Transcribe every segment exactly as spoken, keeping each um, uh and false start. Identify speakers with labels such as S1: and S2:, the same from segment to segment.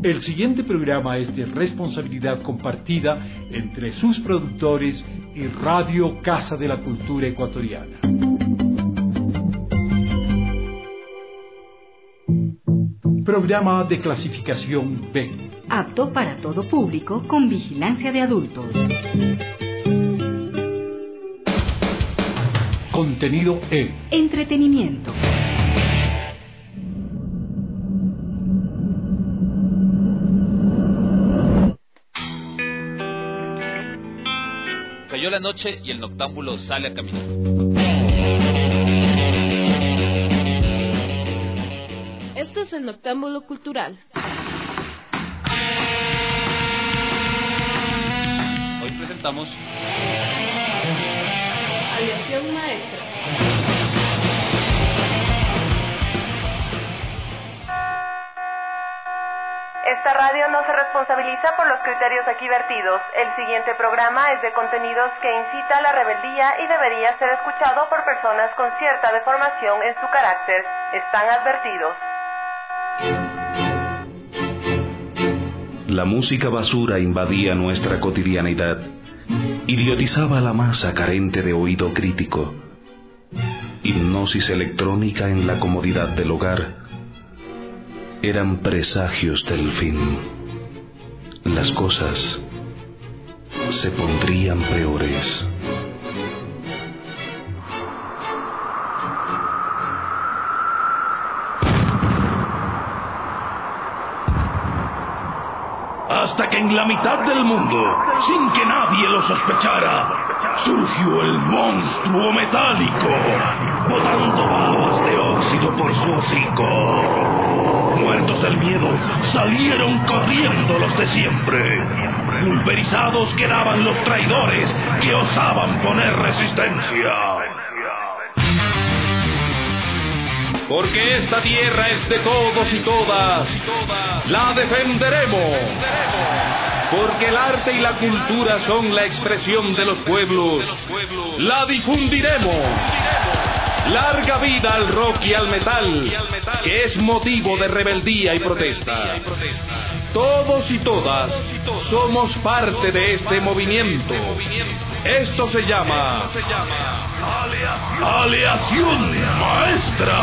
S1: El siguiente programa es de responsabilidad compartida entre sus productores y Radio Casa de la Cultura Ecuatoriana. Programa de clasificación B.
S2: Apto para todo público con vigilancia de adultos.
S1: Contenido E.
S2: Entretenimiento.
S3: Cayó la noche y el noctámbulo sale a caminar.
S4: Esto es el Noctámbulo Cultural.
S3: Hoy presentamos
S4: Aleación Maestra.
S5: Esta radio no se responsabiliza por los criterios aquí vertidos. El siguiente programa es de contenidos que incita a la rebeldía y debería ser escuchado por personas con cierta deformación en su carácter. Están advertidos.
S6: La música basura invadía nuestra cotidianidad, idiotizaba a la masa carente de oído crítico. Hipnosis electrónica en la comodidad del hogar. Eran presagios del fin. Las cosas se pondrían peores. Hasta que en la mitad del mundo, sin que nadie lo sospechara, surgió el monstruo metálico, botando babas de óxido por su hocico. Muertos del miedo, salieron corriendo los de siempre. Pulverizados quedaban los traidores que osaban poner resistencia. Porque esta tierra es de todos y todas, la defenderemos. Porque el arte y la cultura son la expresión de los pueblos, la difundiremos. Larga vida al rock y al metal, que es motivo de rebeldía y protesta. Todos y todas somos parte de este movimiento. Esto se llama Aleación Maestra.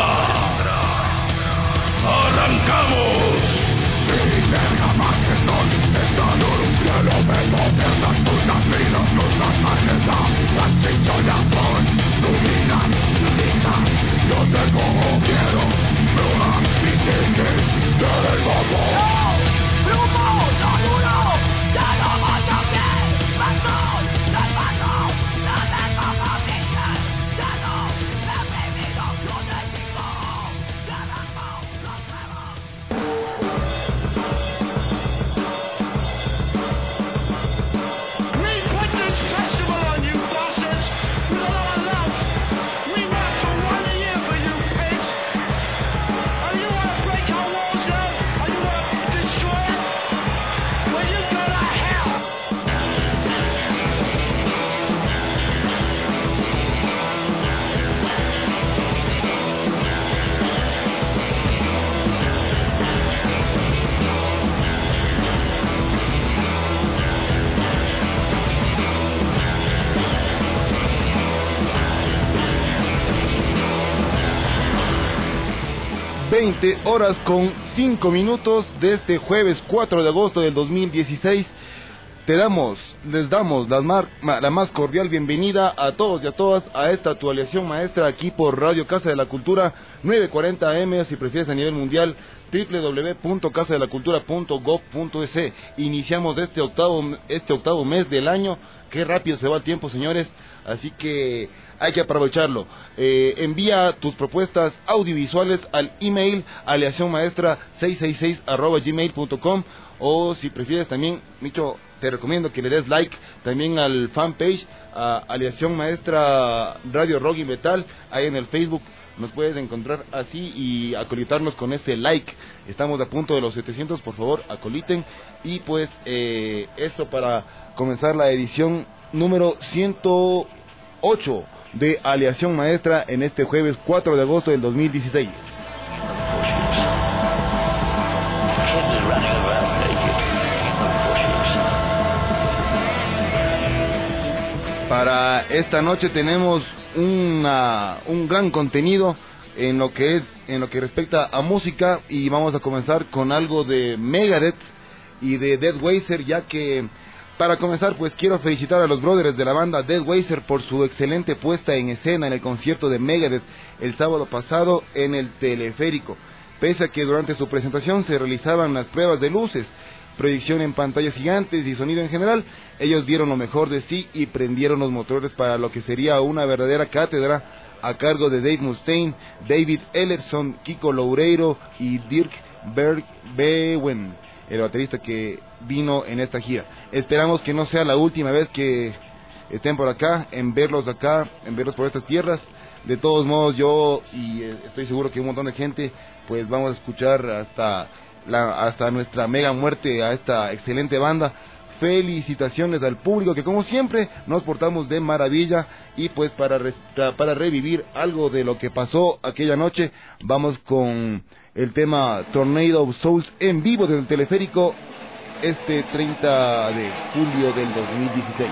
S6: ¡Arrancamos! Yo te como quiero, bruma, y tienes del bobo. ¡No! ¡Brumo! ¡No duro! ¡Ya no vas a ver! ¡Patrón! ¡No patrón! ¡No tengo convicción! ¡Ya no! ¡Me he vivido con el chico! ¡Ya arrancó los huevos! We put this festival on you, bosses! With a lot of love! We work for one year for you pigs! Are you want to break our walls down? Are you want to destroy it? Well, you go to hell!
S7: veinte horas con cinco minutos de este jueves cuatro de agosto del dos mil dieciséis. Te damos, les damos la más, la más cordial bienvenida a todos y a todas a esta actualización maestra aquí por Radio Casa de la Cultura novecientos cuarenta A M, si prefieres a nivel mundial, doble u doble u doble u punto casa de la cultura punto gob punto es. Iniciamos este octavo, este octavo mes del año. Qué rápido se va el tiempo, señores, así que hay que aprovecharlo. Eh, envía tus propuestas audiovisuales al email aleacionmaestra seiscientos sesenta y seis arroba gmail punto com, o si prefieres también, Micho, te recomiendo que le des like también al fanpage a Aleación Maestra Radio Rock y Metal, ahí en el Facebook. Nos puedes encontrar así y acolitarnos con ese like. Estamos a punto de los setecientos, por favor, acoliten. Y pues eh, eso para comenzar la edición número ciento ocho de Aleación Maestra en este jueves cuatro de agosto del dos mil dieciséis. Para esta noche tenemos una, un gran contenido en lo que es, en lo que respecta a música, y vamos a comenzar con algo de Megadeth y de Deathwiser, ya que para comenzar pues quiero felicitar a los brothers de la banda Deathwiser por su excelente puesta en escena en el concierto de Megadeth el sábado pasado en el Teleférico. Pese a que durante su presentación se realizaban las pruebas de luces, proyección en pantallas gigantes y sonido en general, ellos dieron lo mejor de sí y prendieron los motores para lo que sería una verdadera cátedra a cargo de Dave Mustaine, David Ellefson, Kiko Loureiro y Dirk Bergbeuen, el baterista que vino en esta gira. Esperamos que no sea la última vez que estén por acá, en verlos acá, en verlos por estas tierras. De todos modos, yo y eh, estoy seguro que un montón de gente, pues vamos a escuchar hasta la, hasta nuestra mega muerte a esta excelente banda. Felicitaciones al público que como siempre nos portamos de maravilla, y pues para, re, para revivir algo de lo que pasó aquella noche, vamos con el tema Tornado of Souls en vivo desde el Teleférico este treinta de julio del dos mil dieciséis.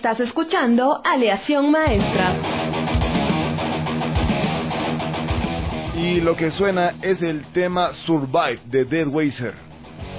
S4: Estás escuchando Aleación Maestra.
S7: Y lo que suena es el tema Survive de Deadweiser.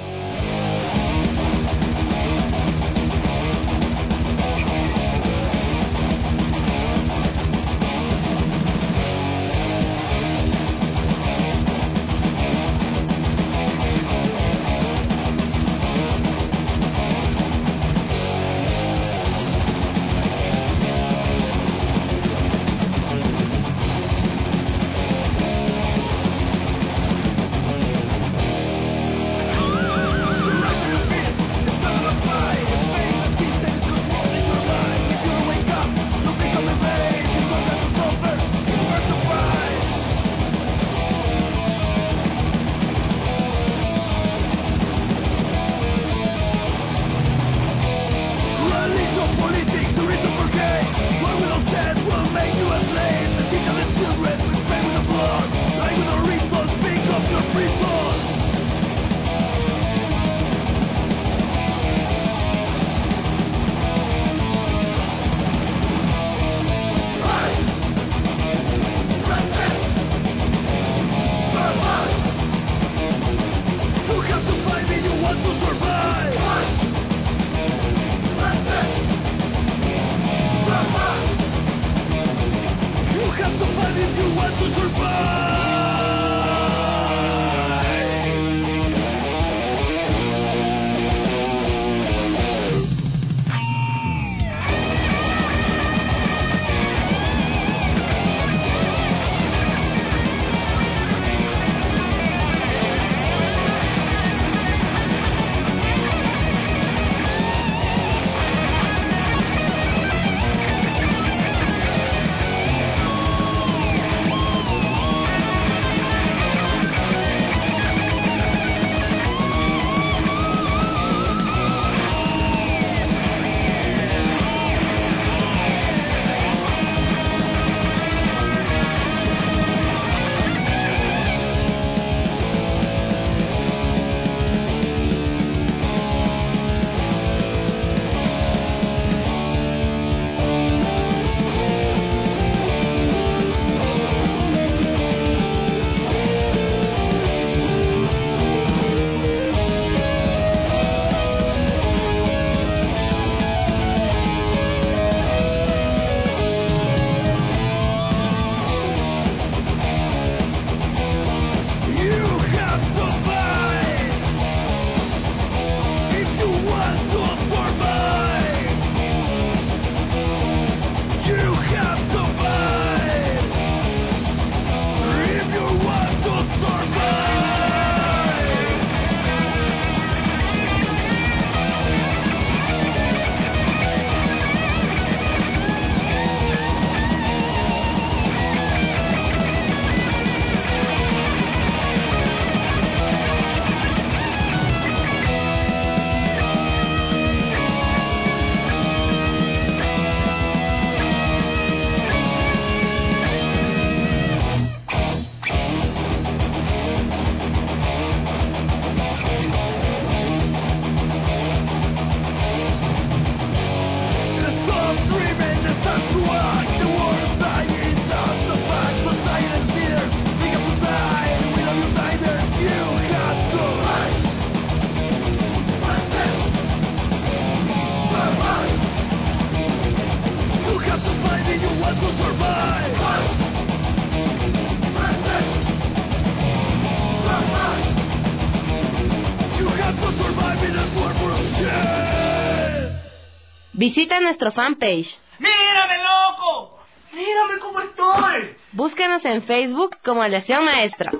S4: Visita nuestro fanpage.
S8: ¡Mírame, loco! ¡Mírame cómo estoy!
S4: Búscanos en Facebook como Aleación Maestra.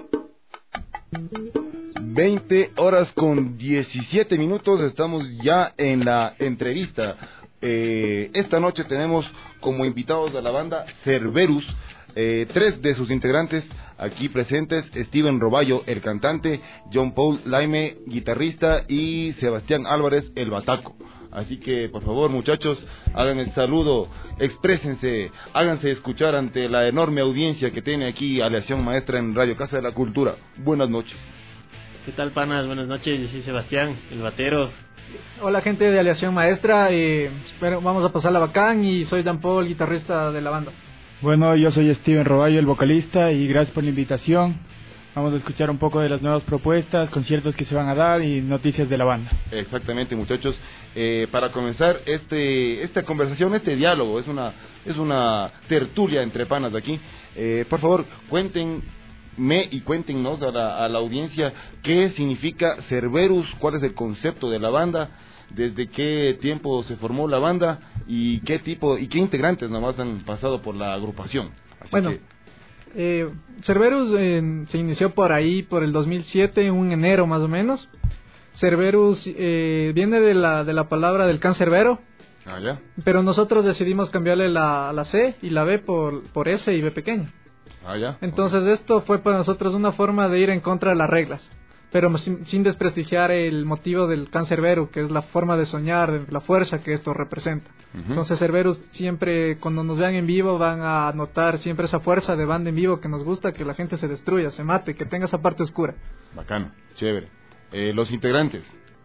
S7: veinte horas con diecisiete minutos, estamos ya en la entrevista. Eh, esta noche tenemos como invitados a la banda Cerberus, eh, tres de sus integrantes aquí presentes: Steven Roballo, el cantante; John Paul Laime, guitarrista; y Sebastián Álvarez, el bataco. Así que, por favor, muchachos, hagan el saludo, exprésense, háganse escuchar ante la enorme audiencia que tiene aquí Aleación Maestra en Radio Casa de la Cultura. Buenas noches.
S9: ¿Qué tal, panas? Buenas noches, yo soy Sebastián, el batero. Hola gente de Aleación Maestra, eh, espero, vamos a pasarla bacán y soy Dan Paul, guitarrista de la banda.
S10: Bueno, yo soy Steven Roballo, el vocalista, y gracias por la invitación. Vamos a escuchar un poco de las nuevas propuestas, conciertos que se van a dar y noticias de la banda.
S7: Exactamente, muchachos. Eh, para comenzar este esta conversación, este diálogo, es una es una tertulia entre panas aquí. Eh, por favor, cuéntenme y cuéntenos a la, a la audiencia qué significa Cerberus, cuál es el concepto de la banda, desde qué tiempo se formó la banda y qué tipo y qué integrantes nomás han pasado por la agrupación. Así
S9: bueno,
S7: que...
S9: eh, Cerberus eh, se inició por ahí, por el dos mil siete, un enero más o menos. Cerberus eh, viene de la de la palabra del cancerbero,
S7: ah, ¿ya?
S9: Pero nosotros decidimos cambiarle la, la C y la B por, por S y B pequeña.
S7: Ah, ¿ya?
S9: Entonces okay. Esto fue para nosotros una forma de ir en contra de las reglas, pero sin, sin desprestigiar el motivo del cancerbero, que es la forma de soñar, la fuerza que esto representa. Uh-huh. Entonces Cerberus siempre, cuando nos vean en vivo, van a notar siempre esa fuerza de banda en vivo que nos gusta, que la gente se destruya, se mate, que tenga esa parte oscura.
S7: Bacano, chévere. Eh, los integrantes.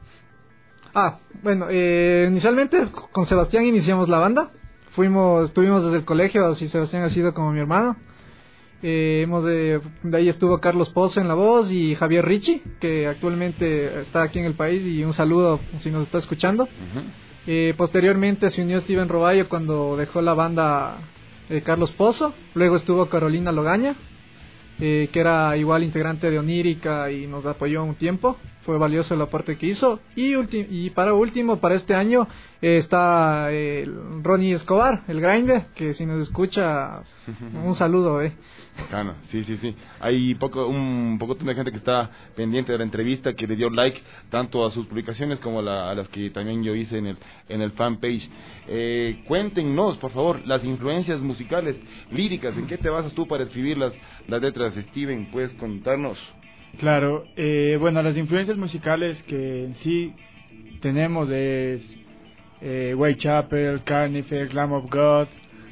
S9: Ah, bueno, eh, inicialmente con Sebastián iniciamos la banda. Fuimos, estuvimos desde el colegio, así Sebastián ha sido como mi hermano. Eh, hemos de, de ahí estuvo Carlos Pozo en la voz y Javier Ricci, que actualmente está aquí en el país, y un saludo si nos está escuchando. Uh-huh. Eh, posteriormente se unió Steven Roballo cuando dejó la banda eh, Carlos Pozo. Luego estuvo Carolina Logaña, eh, que era igual integrante de Onírica y nos apoyó un tiempo. Fue valioso el aporte que hizo. Y, ulti- y para último, para este año, eh, está eh, Ronnie Escobar, el Grinder, que si nos escucha, un saludo. Eh.
S7: Bacano, sí, sí, sí. Hay poco, un poco de gente que está pendiente de la entrevista, que le dio like tanto a sus publicaciones como a, la, a las que también yo hice en el, en el fanpage. Eh, cuéntenos, por favor, las influencias musicales, líricas, ¿en qué te basas tú para escribir las, las letras? Steven, ¿puedes contarnos?
S10: Claro, eh, bueno, las influencias musicales que en sí tenemos es eh, Whitechapel, Carnival, Lamb of God,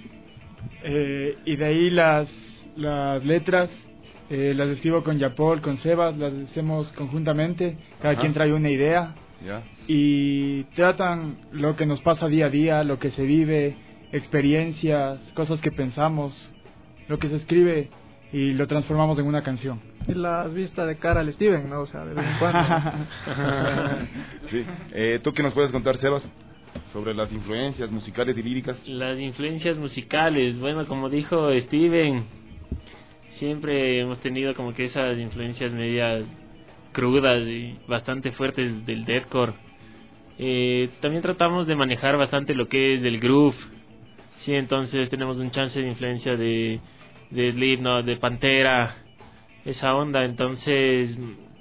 S10: eh, y de ahí las las letras eh, las escribo con Yapol, con Sebas, las hacemos conjuntamente, cada Ajá. quien trae una idea yeah. y tratan lo que nos pasa día a día, lo que se vive, experiencias, cosas que pensamos, lo que se escribe y lo transformamos en una canción.
S9: Y la vista de cara al Steven, ¿no? O sea, de vez en cuando.
S7: Sí. Eh, ¿Tú qué nos puedes contar, Sebas, sobre las influencias musicales y líricas?
S11: Las influencias musicales, bueno, como dijo Steven, siempre hemos tenido como que esas influencias medias crudas y bastante fuertes del deathcore. Eh, también tratamos de manejar bastante lo que es el groove. Sí, entonces tenemos un chance de influencia de de Slipknot, de Pantera, esa onda. Entonces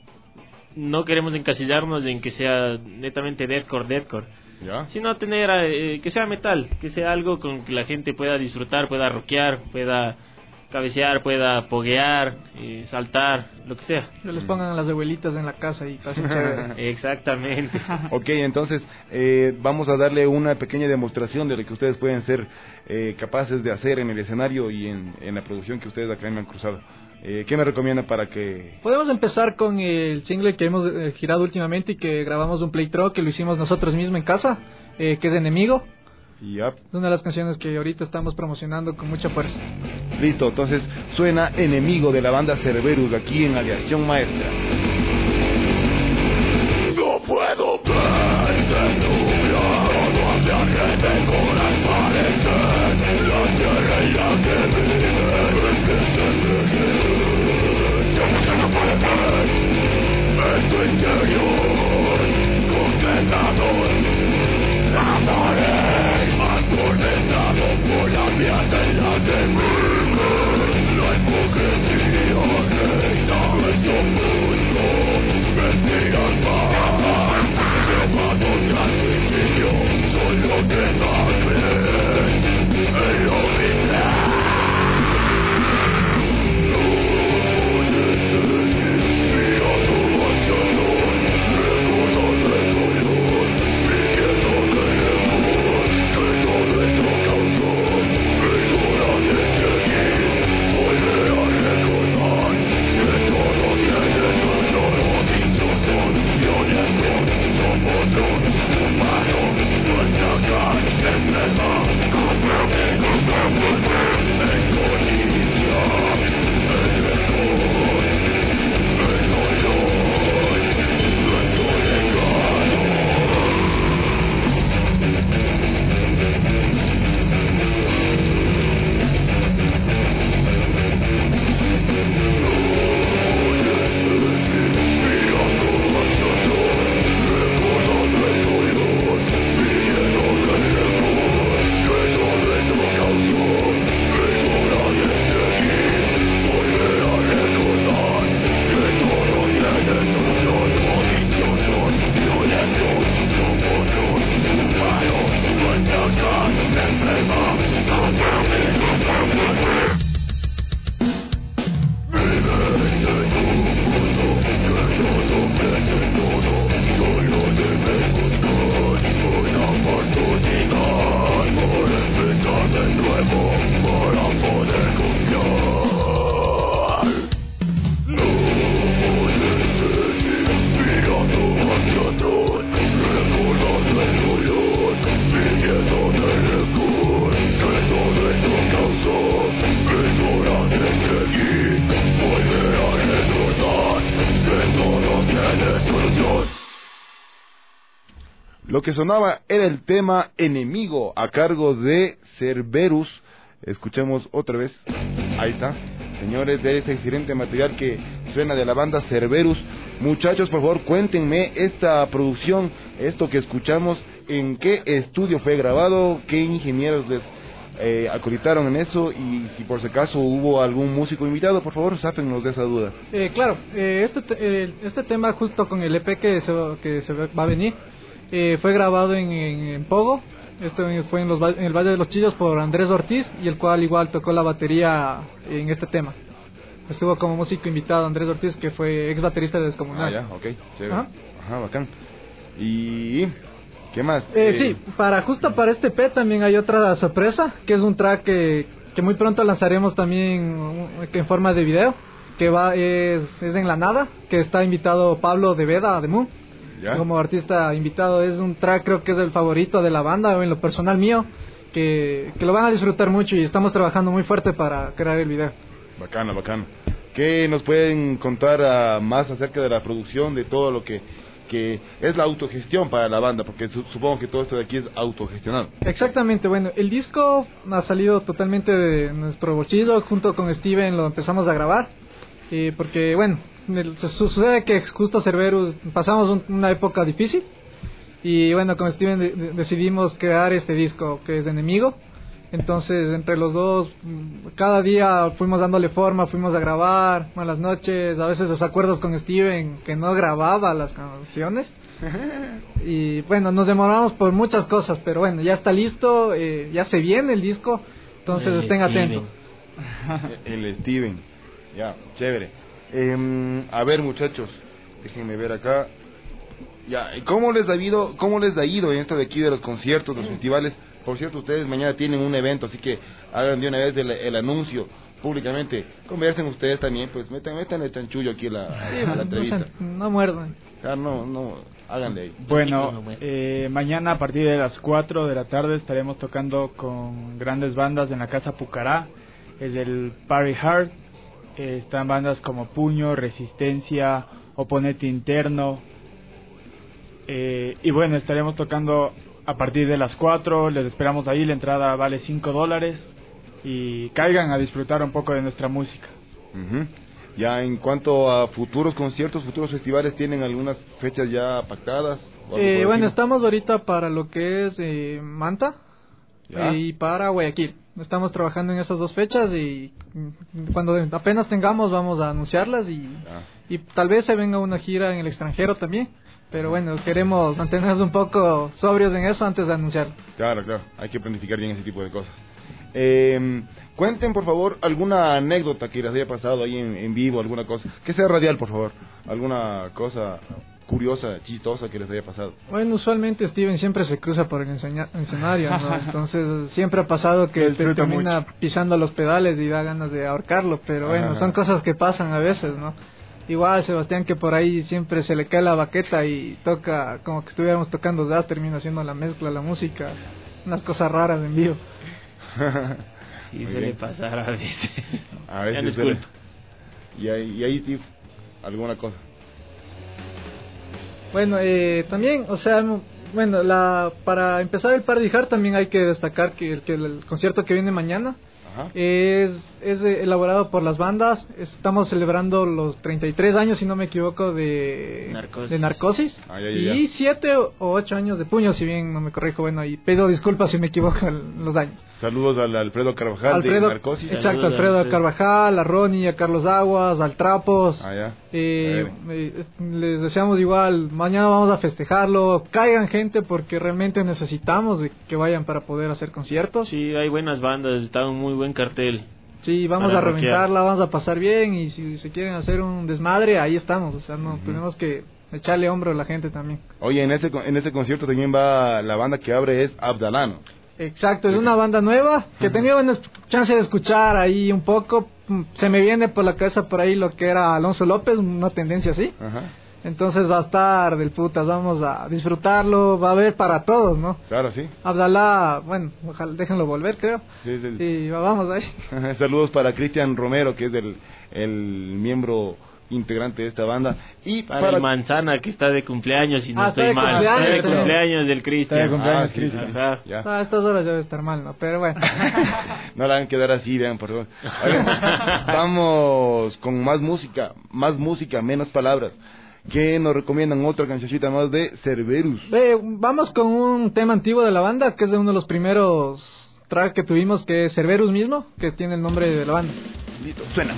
S11: no queremos encasillarnos en que sea netamente deathcore, deathcore, ¿ya? Sino tener eh, que sea metal, que sea algo con que la gente pueda disfrutar, pueda rockear, pueda cabecear, pueda poguear, eh, saltar, lo que sea.
S9: Que les pongan a las abuelitas en la casa y pasen chévere.
S11: Exactamente.
S7: Ok, entonces eh, vamos a darle una pequeña demostración de lo que ustedes pueden ser eh, capaces de hacer en el escenario y en, en la producción que ustedes acá me han cruzado. Eh, ¿Qué me recomiendan para que...?
S9: Podemos empezar con el single que hemos eh, girado últimamente y que grabamos un playthrough que lo hicimos nosotros mismos en casa, eh, que es Enemigo.
S7: Yep.
S9: Es una de las canciones que ahorita estamos promocionando con mucha fuerza.
S7: Listo, entonces suena Enemigo de la banda Cerberus aquí en Aleación Maestra.
S12: No puedo ver ese nublado viaje de corazón, la tierra y la que vive en que se yo no tengo para ver en tu interior condenado a morir, atormentado por la mierda y la que vive la hipocresía reina en tu mundo. Mentiras más, llevado tras suicidio, solo queda creer en lo vital.
S7: Lo que sonaba era el tema Enemigo a cargo de Cerberus. Escuchemos otra vez. Ahí está. Señores, de ese excelente material que suena de la banda Cerberus. Muchachos, por favor, cuéntenme esta producción, esto que escuchamos, en qué estudio fue grabado, qué ingenieros les eh, acreditaron en eso, y si por si acaso hubo algún músico invitado, por favor, sáfennos de esa duda.
S9: Eh, claro, eh, este, eh, este tema justo con el E P que se, que se va a venir, eh, fue grabado en, en, en Pogo. Esto fue en, los, en el Valle de los Chillos por Andrés Ortiz, y el cual igual tocó la batería en este tema. Estuvo como músico invitado Andrés Ortiz, que fue ex baterista de Descomunal.
S7: Ah, ya, ok, chévere. Ajá, Ajá bacán. ¿Y qué más?
S9: Eh,
S7: eh...
S9: Sí, para justo para este E P también hay otra sorpresa, que es un track que, que muy pronto lanzaremos también en forma de video, que va es, es en la nada, que está invitado Pablo de Veda de Moon. ¿Ya? Como artista invitado. Es un track, creo que es el favorito de la banda, o en lo personal mío, que, que lo van a disfrutar mucho, y estamos trabajando muy fuerte para crear el video.
S7: Bacano, bacano. ¿Qué nos pueden contar uh, más acerca de la producción, de todo lo que, que es la autogestión para la banda? Porque su, supongo que todo esto de aquí es autogestionado.
S9: Exactamente, bueno, el disco ha salido totalmente de nuestro bolsillo. Junto con Steven lo empezamos a grabar, eh, porque bueno, se sucede que justo Cerberus pasamos un, una época difícil, y bueno, con Steven de, de, decidimos crear este disco que es Enemigo. Entonces entre los dos cada día fuimos dándole forma, fuimos a grabar, malas noches, a veces desacuerdos con Steven que no grababa las canciones, y bueno, nos demoramos por muchas cosas, pero bueno, ya está listo, eh, ya se viene el disco, entonces el estén Steven. atentos.
S7: El Steven, ya, chévere. Eh, a ver, muchachos, déjenme ver acá. Ya, ¿cómo les ha ido, cómo les ha ido en esto de aquí de los conciertos, los festivales? Por cierto, ustedes mañana tienen un evento, así que hagan de una vez el, el anuncio públicamente. Conversen ustedes también, pues metan, metan el chanchullo aquí a la,
S9: sí,
S7: a la entrevista.
S9: No, no muerdan.
S7: Ah, no, no, háganle ahí.
S10: Bueno, eh, mañana a partir de las cuatro de la tarde estaremos tocando con grandes bandas en la Casa Pucará. Es el Party Hard. Eh, están bandas como Puño, Resistencia, Oponente Interno. Eh, y bueno, estaremos tocando a partir de las cuatro, les esperamos ahí, la entrada vale cinco dólares, y caigan a disfrutar un poco de nuestra música.
S7: Uh-huh. Ya en cuanto a futuros conciertos, futuros festivales, ¿tienen algunas fechas ya pactadas?
S9: Eh, bueno, estamos ahorita para lo que es eh, Manta eh, y para Guayaquil. Estamos trabajando en esas dos fechas, y cuando apenas tengamos vamos a anunciarlas, y, y tal vez se venga una gira en el extranjero también. Pero bueno, queremos mantenernos un poco sobrios en eso antes de anunciarlo.
S7: Claro, claro, hay que planificar bien ese tipo de cosas. Eh, cuenten, por favor, alguna anécdota que les haya pasado ahí en, en vivo, alguna cosa. Que sea radial, por favor. Alguna cosa curiosa, chistosa que les haya pasado.
S9: Bueno, usualmente Steven siempre se cruza por el enseña- escenario, ¿no? Entonces siempre ha pasado que te termina mucho. pisando los pedales y da ganas de ahorcarlo. Pero bueno, ajá, son cosas que pasan a veces, ¿no? Igual Sebastián, que por ahí siempre se le cae la baqueta y toca como que estuviéramos tocando jazz, termina haciendo la mezcla, la música, unas cosas raras en vivo.
S11: Sí, muy suele bien. pasar a veces.
S7: A veces suele. Y ahí, y ahí Steve, alguna cosa.
S9: Bueno, eh, también, o sea, bueno, la para empezar el Party Hard también hay que destacar que el, que el concierto que viene mañana Es, es elaborado por las bandas. Estamos celebrando los treinta y tres años, si no me equivoco, de Narcosis, de Narcosis. Ay, ay, ay. Y siete o ocho años de Puño, si bien no me corrijo. Bueno, y pido disculpas si me equivoco en los años.
S7: Saludos al Alfredo Carvajal
S9: Alfredo,
S7: de Narcosis.
S9: Exacto, Saludos, Alfredo Alfredo. Carvajal, a Ronnie, a Carlos Aguas, al Trapos.
S7: Ah, ya.
S9: Eh, eh, les deseamos igual, mañana vamos a festejarlo. Caigan gente, porque realmente necesitamos de que vayan para poder hacer conciertos.
S11: Sí, hay buenas bandas, está un muy buen cartel.
S9: Sí, vamos a reventarla, vamos a pasar bien, y si se quieren hacer un desmadre, ahí estamos. O sea, no, uh-huh. tenemos que echarle hombro a la gente también.
S7: Oye, en ese en ese concierto también va la banda que abre, es Abdalá, ¿no?
S9: Exacto, es una banda nueva que he tenido buena chance de escuchar ahí un poco. Se me viene por la cabeza por ahí lo que era Alonso López, una tendencia así.
S7: Ajá.
S9: Entonces va a estar del putas, vamos a disfrutarlo, va a haber para todos, ¿no?
S7: Claro, sí.
S9: Abdalá, bueno, ojalá déjenlo volver, creo.
S7: Sí, sí.
S9: Y vamos ahí.
S7: Saludos para Cristian Romero, que es el, el miembro integrante de esta banda. Y
S11: para,
S7: para
S11: el Manzana, que está de cumpleaños, y no
S9: ah,
S11: estoy
S9: está
S11: mal.
S9: Está
S11: de cumpleaños del Cristian.
S10: Está de cumpleaños
S7: ah,
S10: Cristian.
S7: Sí,
S11: Ajá.
S7: ya.
S9: No, a estas horas debe estar mal, ¿no? Pero bueno.
S7: No la hagan quedar así, vean, por favor. Oigan, vamos con más música, más música, menos palabras. ¿Qué nos recomiendan? Otra cancioncita más de Cerberus.
S9: Eh, vamos con un tema antiguo de la banda, que es de uno de los primeros tracks que tuvimos, que es Cerberus mismo, que tiene el nombre de la banda.
S7: Listo, suena.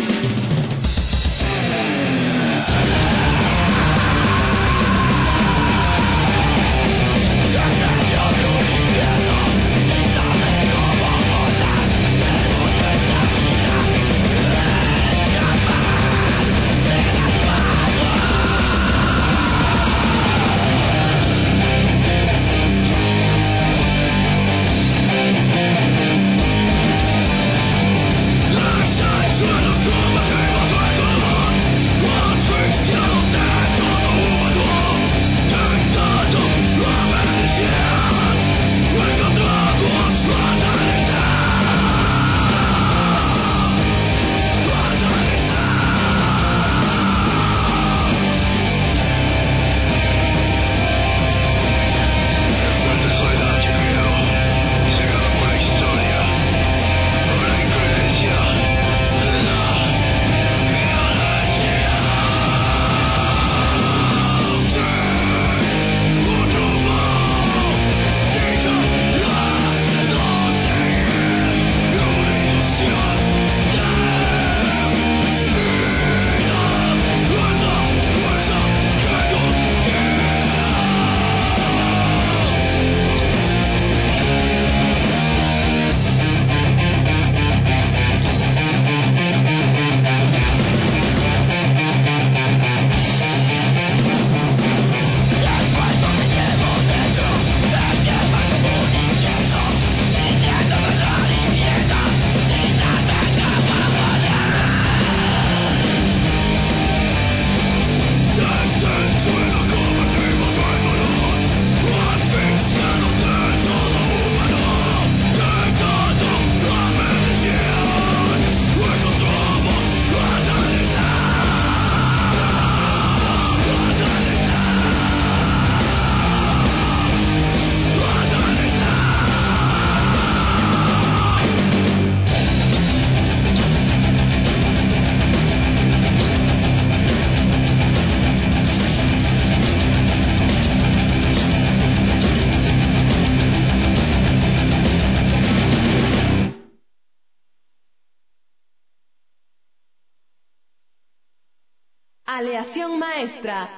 S4: Aleación Maestra.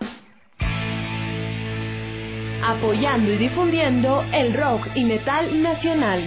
S4: Apoyando y difundiendo el rock y metal nacional.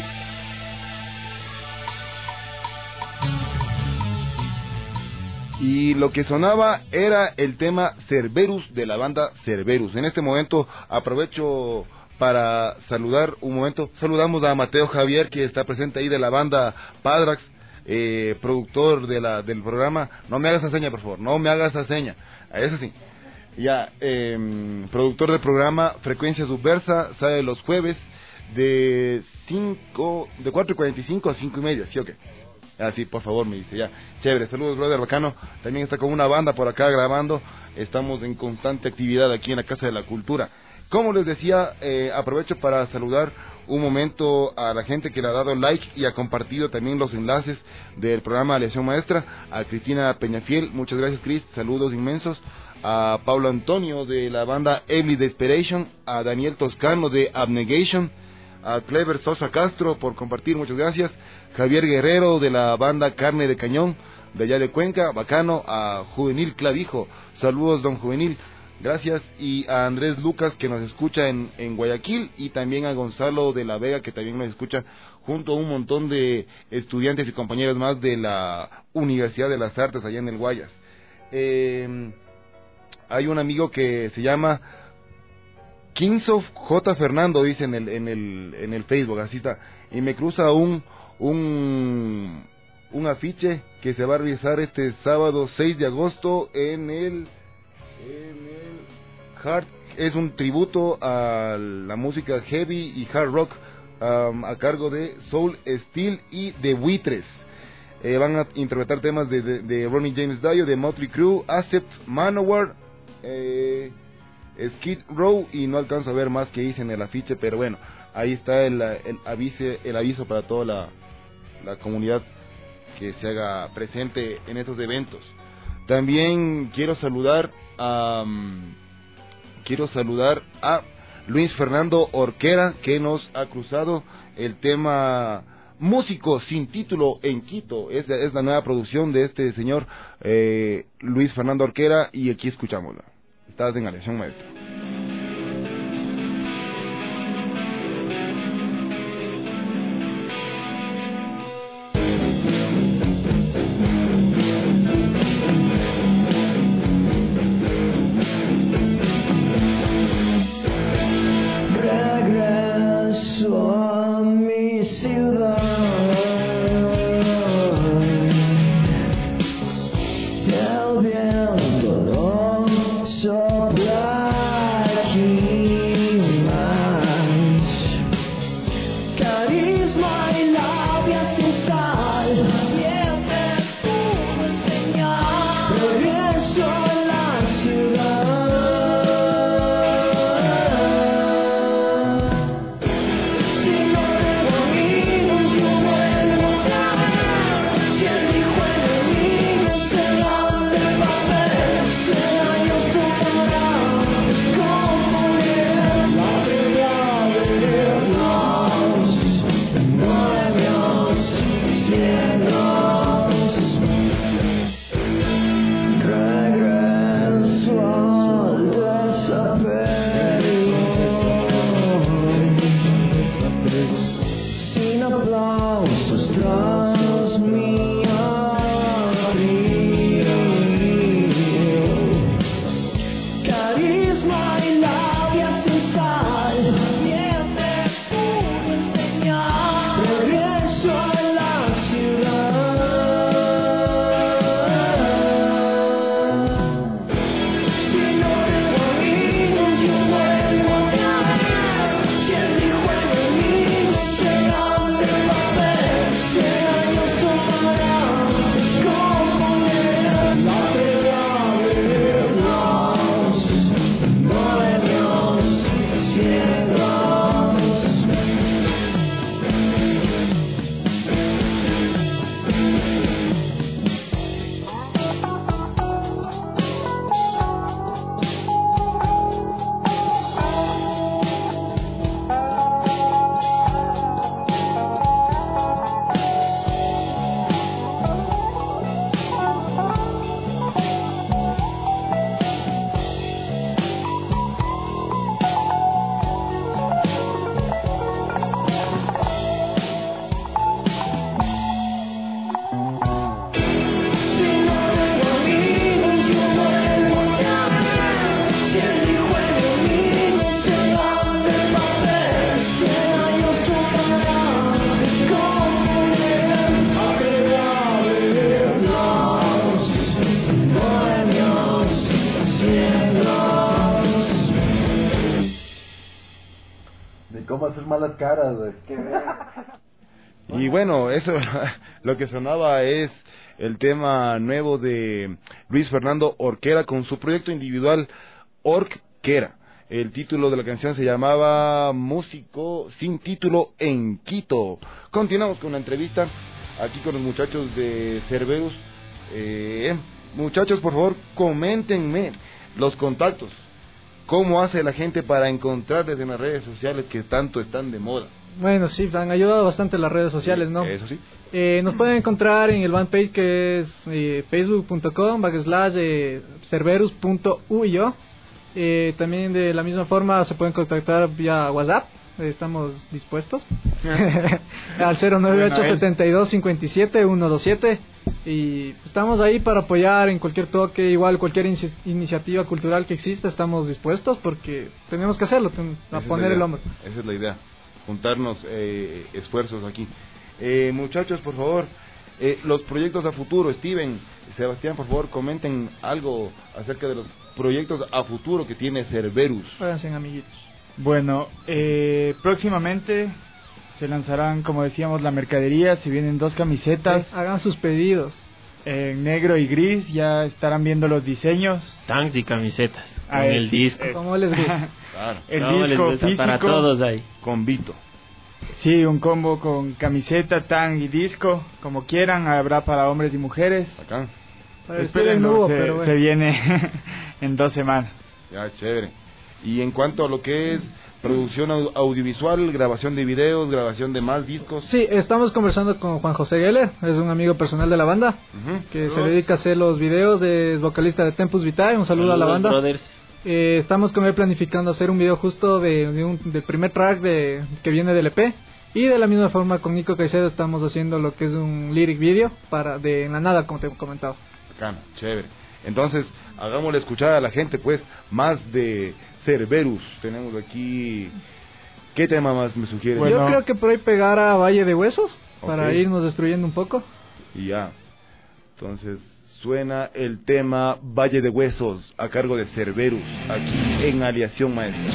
S7: Y lo que sonaba era el tema Cerberus de la banda Cerberus. En este momento aprovecho para saludar un momento. Saludamos a Mateo Javier, que está presente ahí de la banda Padrax, eh, productor de la del programa. No me hagas esa seña, por favor. No me hagas esa seña. Eso sí. Ya, eh, productor del programa Frecuencia Subversa, sale los jueves de cinco, de cuatro y cuarenta y cinco a cinco y media, ¿sí o qué? Ah, sí, por favor, me dice, ya. Chévere, saludos, brother, bacano. También está con una banda por acá grabando. Estamos en constante actividad aquí en la Casa de la Cultura. Como les decía, eh, aprovecho para saludar un momento a la gente que le ha dado like y ha compartido también los enlaces del programa Aleación Maestra. A Cristina Peñafiel, muchas gracias, Cris, saludos inmensos. A Pablo Antonio de la banda Every Desperation. A Daniel Toscano de Abnegation. A Clever Sosa Castro por compartir, muchas gracias. Javier Guerrero de la banda Carne de Cañón de allá de Cuenca, bacano. A Juvenil Clavijo, saludos don Juvenil, gracias. Y a Andrés Lucas, que nos escucha en, en Guayaquil, y también a Gonzalo de la Vega, que también nos escucha, junto a un montón de estudiantes y compañeros más de la Universidad de las Artes allá en el Guayas. Eh, hay un amigo que se llama Kings of J. Fernando, dice en el, en el, en el Facebook, así está, y me cruza un, un, un afiche que se va a realizar este sábado seis de agosto en el, en el Hard, es un tributo a la música heavy y hard rock, um, a cargo de Soul Steel y de Buitres. Eh, van a interpretar temas de, de, de Ronnie James Dio, de Motley Crue, Accept, Manowar, eh, Skid Row, y no alcanzo a ver más que hice en el afiche, pero bueno, ahí está el, el, aviso, el aviso para toda la, la comunidad que se haga presente en estos eventos. También quiero saludar a um, quiero saludar a Luis Fernando Orquera, que nos ha cruzado el tema Músico sin título en Quito. Es, es la nueva producción de este señor eh, Luis Fernando Orquera, y aquí escuchámosla. Estás en Alección Maestra.
S12: Regreso a mi ciudad. El viento no sopla aquí más. Carisma y labia sin sal, ¿quién me pudo enseñar? Regreso a la ciudad. Sin aplausos tras mi abril, carisma y labia sin sal, ¿quién me pudo enseñar? Regreso a la ciudad. Si no debo amigos, yo vuelvo a caer. ¿Quién dijo enemigo? Serán de papel. Cien años tomarán descomponer la tierra de los bohemios ciegos. Si no debo amigos, yo vuelvo a caer. ¿Quién dijo enemigo? Serán de papel. Cien años tomarán descomponer la tierra de los bohemios ciegos.
S13: De cómo hacer malas caras, güey.
S7: Y bueno, eso, lo que sonaba es el tema nuevo de Luis Fernando Orquera con su proyecto individual Orquera. El título de la canción se llamaba Músico sin título en Quito. Continuamos con la entrevista aquí con los muchachos de Cerberus. Eh, muchachos, por favor, coméntenme los contactos. ¿Cómo hace la gente para encontrarles en las redes sociales que tanto están de moda?
S9: Bueno, sí, han ayudado bastante las redes sociales, ¿no?
S7: Eso sí.
S9: Eh, nos pueden encontrar en el fanpage que es eh, facebook punto com backslash eh, cerberus.uyo. Eh, también de la misma forma se pueden contactar vía WhatsApp. Estamos dispuestos al cero nueve ocho siete dos cinco siete uno dos siete, y estamos ahí para apoyar en cualquier toque, igual cualquier in iniciativa cultural que exista, estamos dispuestos porque tenemos que hacerlo, ten a poner el hombro.
S7: Esa es la idea, juntarnos eh, esfuerzos aquí. Eh, muchachos, por favor, eh, los proyectos a futuro. Steven, Sebastián, por favor, comenten algo acerca de los proyectos a futuro que tiene Cerberus.
S9: Váyanse, amiguitos.
S10: Bueno, eh, próximamente se lanzarán, como decíamos, la mercadería, se vienen dos camisetas.
S9: Sí, hagan sus pedidos.
S10: En negro y gris, ya estarán viendo los diseños.
S11: Tanks y camisetas, con
S10: Ah,
S11: el
S10: es-
S11: disco.
S10: es-
S9: ¿Cómo les gusta?
S7: Claro.
S10: El
S11: ¿Cómo les
S10: disco
S11: gusta?
S10: físico.
S11: Para todos ahí.
S7: Con Vito.
S10: Sí, un combo con camiseta, tang y disco, como quieran, habrá para hombres y mujeres.
S7: Acá.
S9: Para el
S10: Espérenlo,
S9: nuevo,
S10: se,
S9: pero bueno.
S10: se viene en dos semanas.
S7: Ya, chévere. Y en cuanto a lo que es producción au- audiovisual, grabación de videos, grabación de más discos.
S9: Sí, estamos conversando con Juan José Geller, es un amigo personal de la banda,
S7: Ujú.
S9: que se dedica a hacer los videos, es vocalista de Tempus Vitae, un saludo a la
S11: Saludos,
S9: banda.
S11: brothers.
S9: Eh, estamos con él planificando hacer un video justo de, de un, del primer track de, que viene del E P, y de la misma forma con Nico Caicedo estamos haciendo lo que es un lyric video para de en la nada, como te he comentado.
S7: Bacano, chévere. Entonces, hagámosle escuchar a la gente, pues, más de Cerberus. Tenemos aquí... ¿Qué tema más me sugiere?
S9: Yo creo que por ahí pegar a Valle de Huesos, para
S7: Ok.
S9: irnos destruyendo un poco.
S7: Y ya. Entonces, suena el tema Valle de Huesos, a cargo de Cerberus, aquí en Aleación Maestra.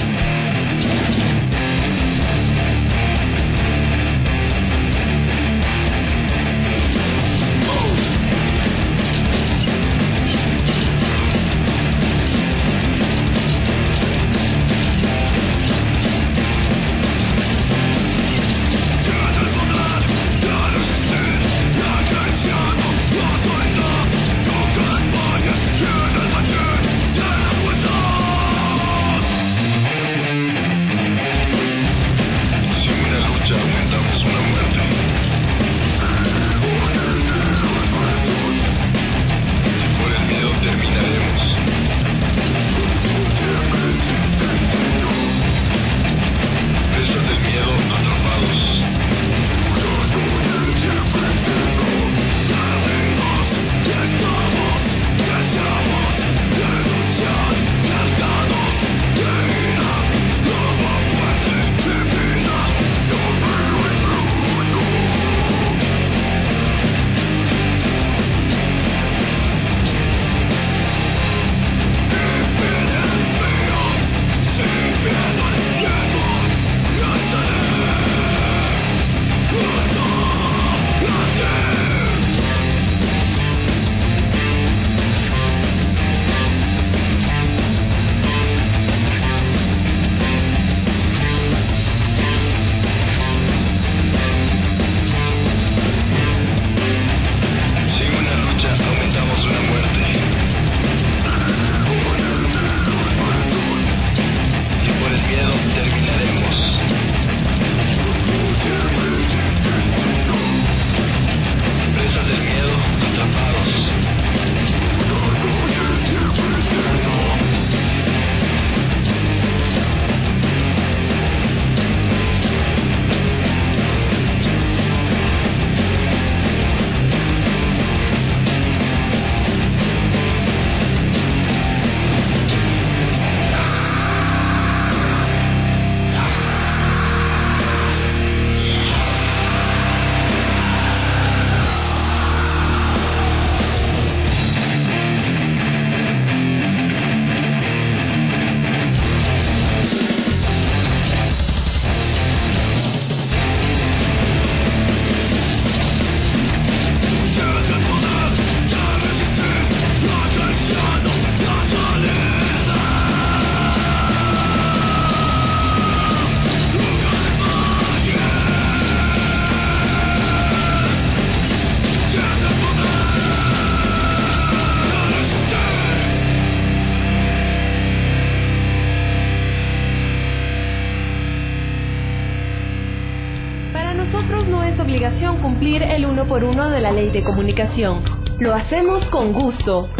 S4: obligación cumplir el uno por uno de la ley de comunicación. Lo hacemos con gusto.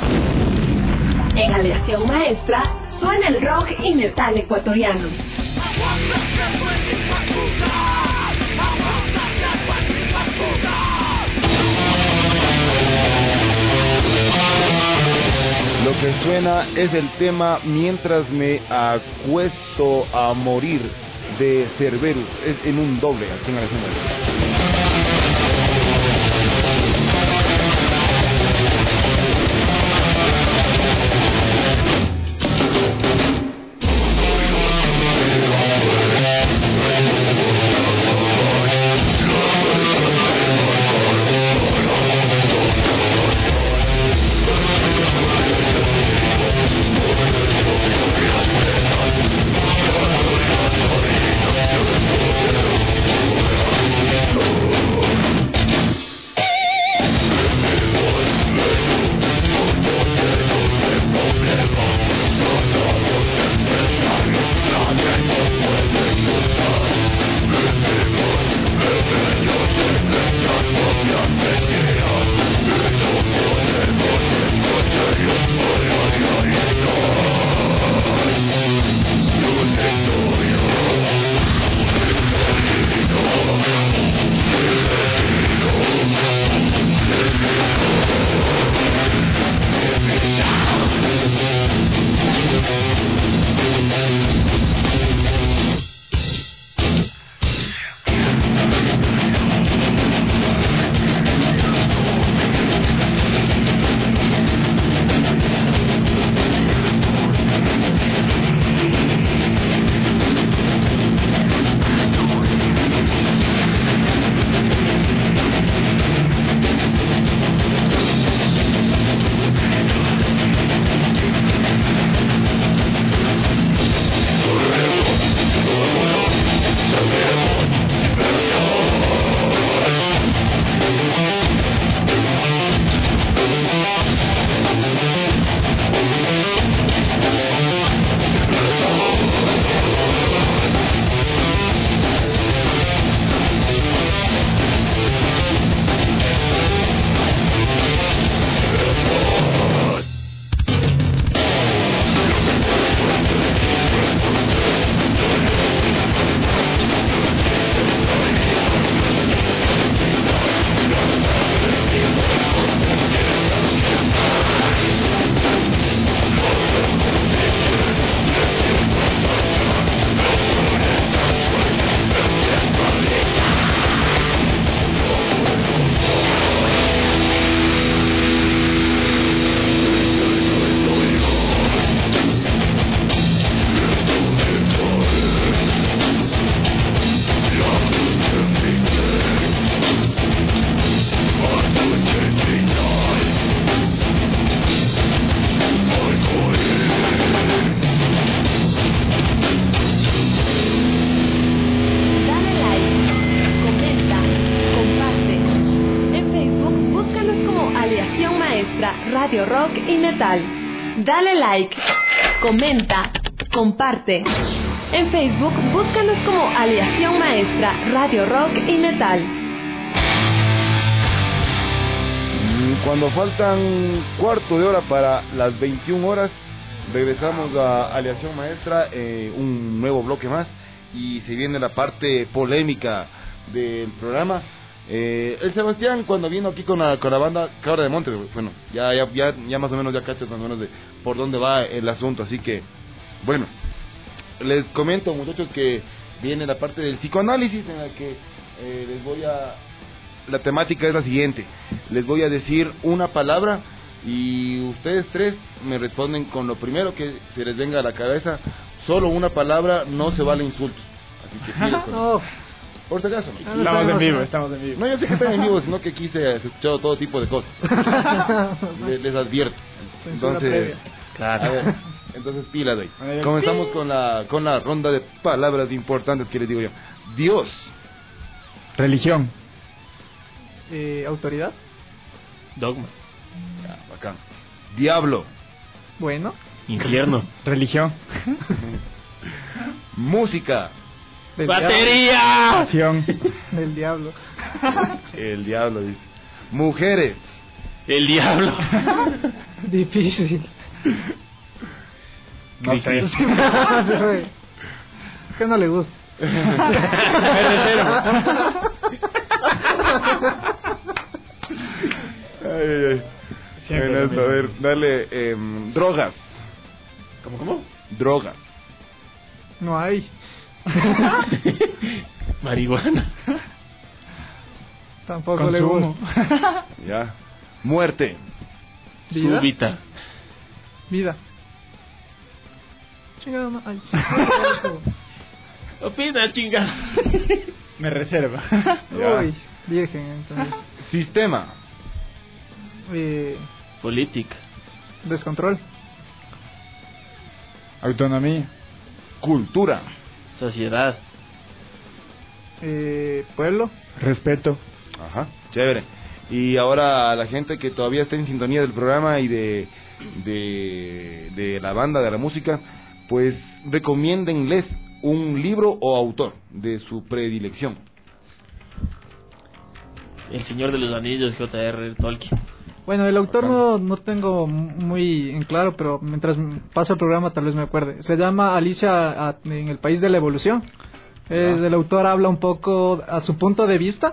S4: En Aleación Maestra suena el rock y metal ecuatoriano.
S7: Lo que suena es el tema Mientras me acuesto a morir de Cerberus. Es en un doble aquí en la
S12: We'll be right back.
S4: Radio Rock y Metal. Dale like, comenta, comparte. En Facebook, búscanos como Aleación Maestra, Radio Rock y Metal.
S7: Cuando faltan cuarto de hora para las veintiuna horas, regresamos a Aleación Maestra, eh, un nuevo bloque más, y se viene la parte polémica del programa. Eh, el Sebastián, cuando vino aquí con la, con la banda Cabra de Monte, bueno, ya, ya, ya, ya más o menos ya cachas más o menos de por dónde va el asunto, así que, bueno, les comento, muchachos, que viene la parte del psicoanálisis, en la que eh, les voy a... La temática es la siguiente: les voy a decir una palabra y ustedes tres me responden con lo primero que se les venga a la cabeza. Solo una palabra, no se vale insultos. Así que pilas con
S9: no.
S7: Por si acaso.
S10: No, estamos en vivo, estamos en vivo.
S7: No, yo sé que están en vivo, sino que aquí se ha escuchado todo tipo de cosas. les, les advierto. Entonces, claro. A ver, entonces pila de ahí. Comenzamos con la con la ronda de palabras importantes que les digo yo. Dios.
S10: Religión.
S9: Eh, autoridad.
S11: Dogma.
S7: Ya, bacán. Diablo.
S9: Bueno.
S11: Infierno.
S10: Religión.
S7: Música.
S11: Del batería.
S10: Acción.
S9: Del diablo.
S7: El diablo dice. Mujeres.
S11: El diablo.
S9: Difícil.
S10: No sé.
S9: ¿Qué no le gusta?
S7: Ay, ay, ay. Bueno, a ver, dale, eh, drogas.
S11: ¿Cómo, cómo?
S7: Drogas.
S9: No hay.
S11: Marihuana.
S9: Tampoco
S10: Consumo.
S9: le gusta.
S7: Ya. Muerte.
S9: Vida.
S11: Súbita.
S9: Vida. Chingada ma- ay.
S11: Opina, chinga.
S10: Me reserva.
S9: Uy, virgen, entonces.
S7: Sistema.
S9: Eh,
S11: Política.
S9: descontrol.
S10: Autonomía.
S7: Cultura.
S11: Sociedad.
S9: Eh, pueblo.
S10: Respeto.
S7: Ajá, chévere. Y ahora a la gente que todavía está en sintonía del programa y de, de, de la banda, de la música, pues recomiéndenles un libro o autor de su predilección.
S11: El Señor de los Anillos, J R Tolkien.
S9: Bueno, el autor no, no tengo muy en claro, pero mientras pasa el programa tal vez me acuerde. Se llama Alicia a- en el País de la Evolución. Es, el autor habla un poco a su punto de vista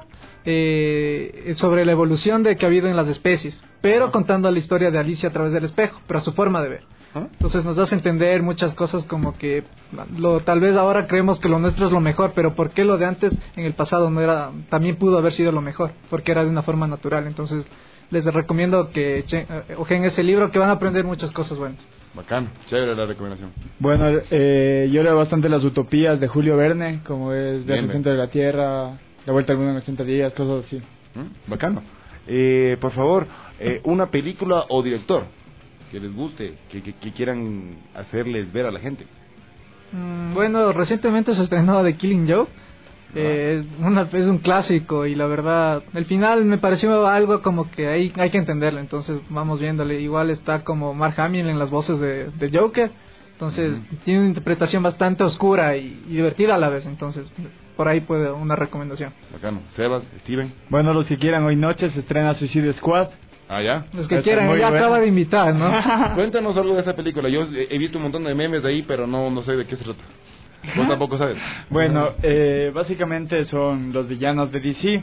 S9: eh, sobre la evolución de que ha habido en las especies, pero contando la historia de Alicia a través del espejo, pero a su forma de ver. Entonces nos hace entender muchas cosas, como que lo, tal vez ahora creemos que lo nuestro es lo mejor, pero ¿por qué lo de antes en el pasado no era, también pudo haber sido lo mejor? Porque era de una forma natural. Entonces les recomiendo que echen, eh, ojen ese libro, que van a aprender muchas cosas buenas.
S7: Bacán, chévere la recomendación.
S10: Bueno, eh, yo leo bastante las utopías de Julio Verne, como es Viaje
S7: Bien,
S10: al centro de la Tierra, La vuelta al mundo en ochenta días, cosas así.
S7: ¿Mm? Bacano. Eh, por favor, eh, una película o director que les guste, que, que, que quieran hacerles ver a la gente.
S9: Mm, bueno, recientemente se estrenó The Killing Joke. Eh, una, es un clásico y la verdad, el final me pareció algo como que hay, hay que entenderlo, entonces vamos viéndole. Igual está como Mark Hamill en las voces de, de Joker, entonces uh-huh. tiene una interpretación bastante oscura y, y divertida a la vez, entonces por ahí puede una recomendación.
S7: Bacano. Sebas, Steven.
S10: Bueno, los que quieran, hoy noche se estrena Suicide Squad.
S7: Ah, ya.
S9: Los que quieran, ella bueno. acaba de invitar, ¿no?
S7: Cuéntanos algo de esa película. Yo he visto un montón de memes de ahí, pero no, no sé de qué se trata. ¿Vos tampoco sabes?
S10: Bueno, eh, básicamente son los villanos de D C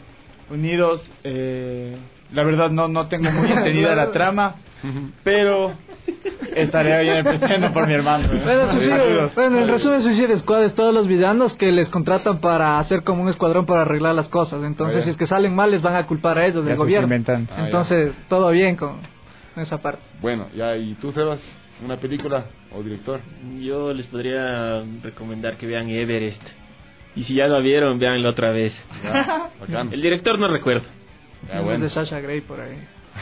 S10: unidos. Eh, la verdad no no tengo muy entendida la trama, pero estaré bien empezando por mi hermano. ¿eh?
S9: Bueno, Suicide, bueno, en resumen, Suicide Squad es todos los villanos que les contratan para hacer como un escuadrón para arreglar las cosas. Entonces, ah, si es que salen mal, les van a culpar a ellos, del gobierno. Ah, Entonces, ya. todo bien con esa parte.
S7: Bueno, ya, ¿y tú, Sebas? ¿Una película o director?
S11: Yo les podría recomendar que vean Everest. Y si ya lo vieron, véanlo otra vez.
S7: Ya, bacán.
S11: El director no recuerdo.
S9: Ya, bueno. Es de Sasha Grey por ahí.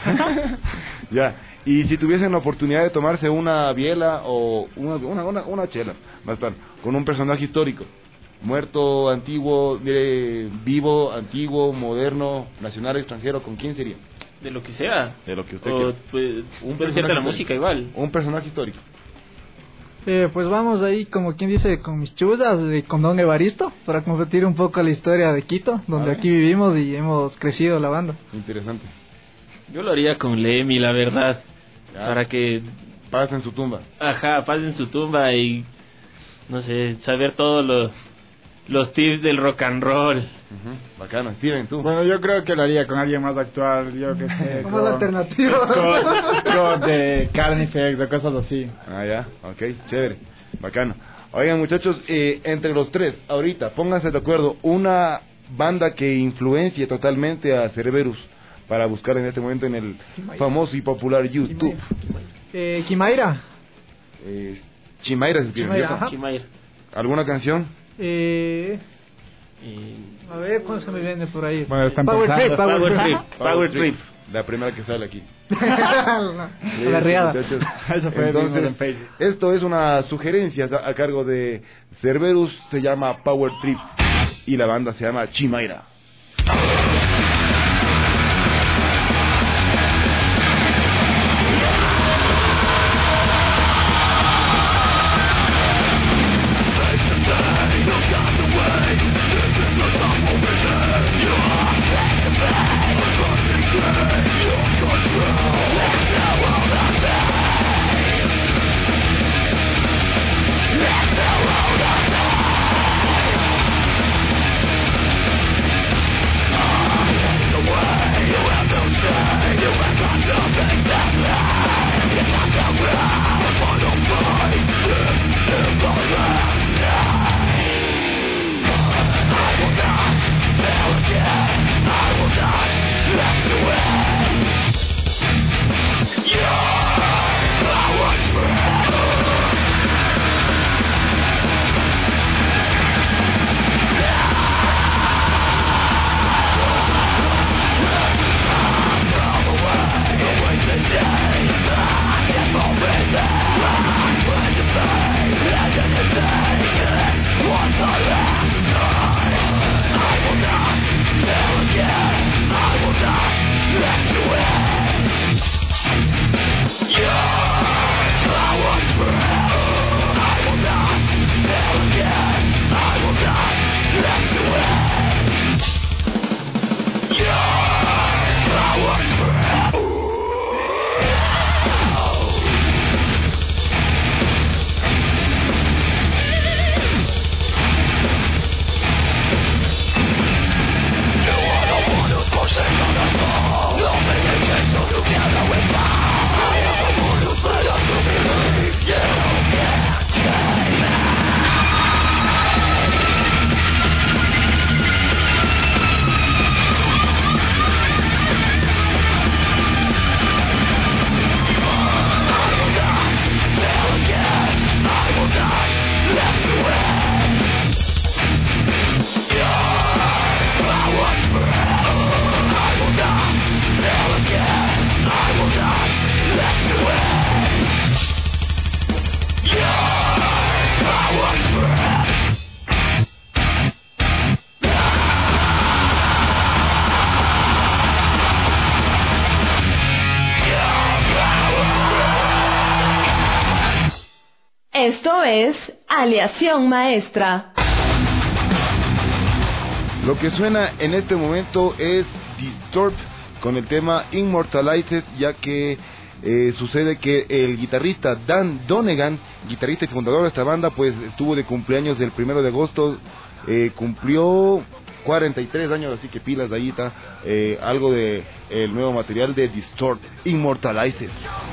S7: Ya, y si tuviesen la oportunidad de tomarse una biela o una, una, una, una chela, más tarde, con un personaje histórico, muerto, antiguo, eh, vivo, antiguo, moderno, nacional, extranjero, ¿con quién sería?
S11: de lo que sea.
S7: De lo que usted
S11: o,
S7: quiera.
S11: Pues,
S7: Un
S11: puede ser de la
S7: personaje
S11: música
S7: histórico.
S11: igual.
S7: Un personaje histórico.
S9: Eh, pues vamos ahí, como quien dice, con mis chudas, eh, con Don Evaristo, para compartir un poco la historia de Quito, donde
S7: Vale.
S9: aquí vivimos y hemos crecido la banda.
S7: Interesante.
S11: Yo lo haría con Lemmy, la verdad.
S7: Ya.
S11: Para que...
S7: Pasa en su tumba.
S11: Ajá, pasen su tumba y... No sé, saber todos los, los tips del rock and roll.
S7: Uh-huh. Bacano. Steven, tú.
S10: Bueno, yo creo que lo haría con alguien más actual, yo que sé.
S9: Como la alternativa.
S10: Con, con de Carnifex, de cosas así.
S7: Ah, ya. Ok, chévere. Bacano. Oigan, muchachos, eh, entre los tres, ahorita, pónganse de acuerdo, una banda que influencia totalmente a Cerberus para buscar en este momento en el famoso y popular YouTube.
S9: Eh, Kimaira.
S7: Eh, Chimaira se escribe,
S9: Chimaira,
S7: ¿cierto?
S9: ajá.
S11: Chimaira.
S7: ¿Alguna canción?
S9: Eh,
S11: Y...
S9: a ver, ¿cuál se me viene por ahí?
S10: Bueno, están
S9: Power
S10: pensando.
S9: Trip, Power,
S11: Power
S9: Trip.
S11: Trip. Power Trip.
S7: La primera que sale aquí.
S9: la,
S7: Bien,
S9: la riada.
S7: muchachos.
S10: Eso fue
S7: Entonces,
S10: en Facebook.
S7: esto es una sugerencia a a cargo de Cerberus, se llama Power Trip y la banda se llama Chimaira.
S4: Esto es Aleación Maestra.
S7: Lo que suena en este momento es Disturb con el tema Immortalized, ya que eh, sucede que el guitarrista Dan Donegan, guitarrista y fundador de esta banda, pues estuvo de cumpleaños el primero de agosto, eh, cumplió cuarenta y tres años, así que pilas de ahí está eh, algo de el nuevo material de Disturb, Immortalized.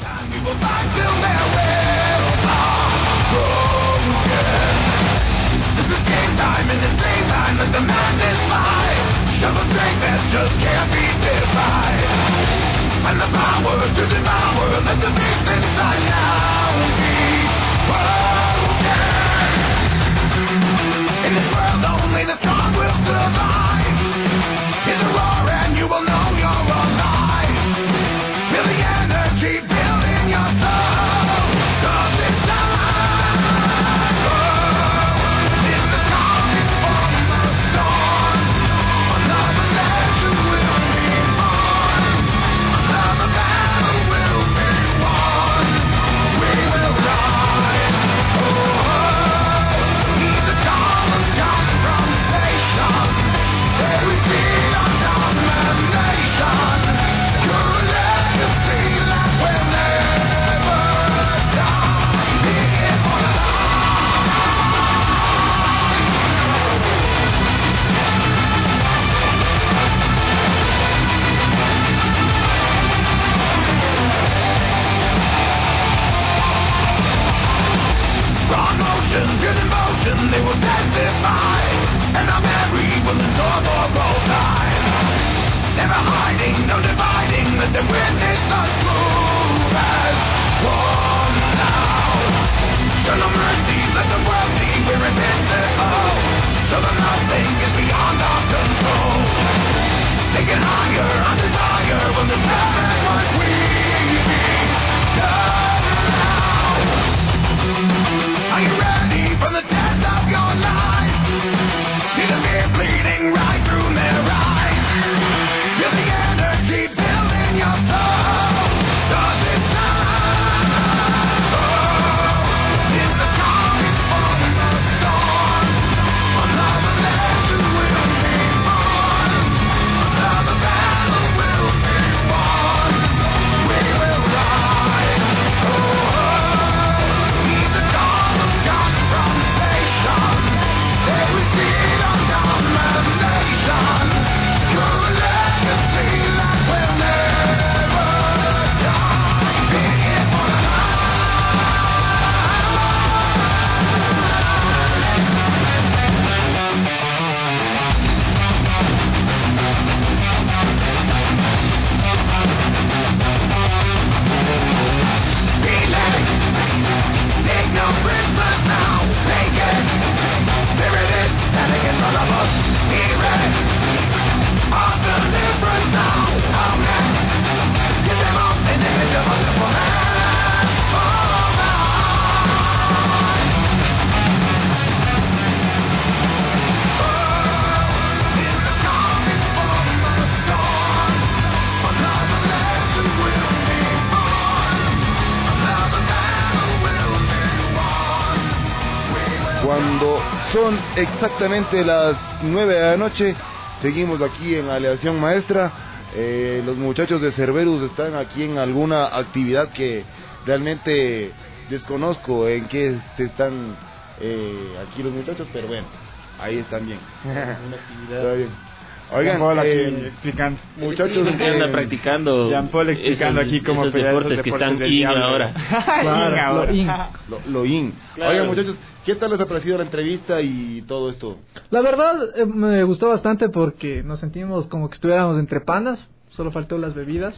S12: Time in the daytime, but the madness lies. Shove a drink that just can't be defied. And the power to devour, let the beast inside now be broken. In this world, only the strong will survive. It's a roar, and you will know you're alive. Feel the energy building your soul. 'Cause it's time. Another legend will be born.
S7: Cuando son exactamente las nueve de la noche, seguimos aquí en Aleación Maestra. Eh, los muchachos de Cerberus están aquí en alguna actividad que realmente desconozco en qué se están eh, aquí los muchachos, pero bueno, ahí están bien.
S11: Una actividad.
S7: Está bien. Oigan,
S10: Jean-Paul aquí
S7: eh,
S10: explicando.
S7: muchachos,
S11: que anda
S7: eh,
S11: practicando
S10: Jean-Paul explicando
S11: esos,
S10: aquí cómo
S11: esos
S10: pelear
S11: deportes
S10: esos
S11: que
S10: deportes
S11: están
S10: del
S11: in
S10: diablo.
S11: ahora.
S10: In ahora.
S9: Lo in.
S7: Lo, lo in.
S11: Claro.
S7: Oigan, muchachos, ¿qué tal les ha parecido la entrevista y todo esto?
S9: La verdad eh, me gustó bastante porque nos sentimos como que estuviéramos entre panas, solo faltó las bebidas.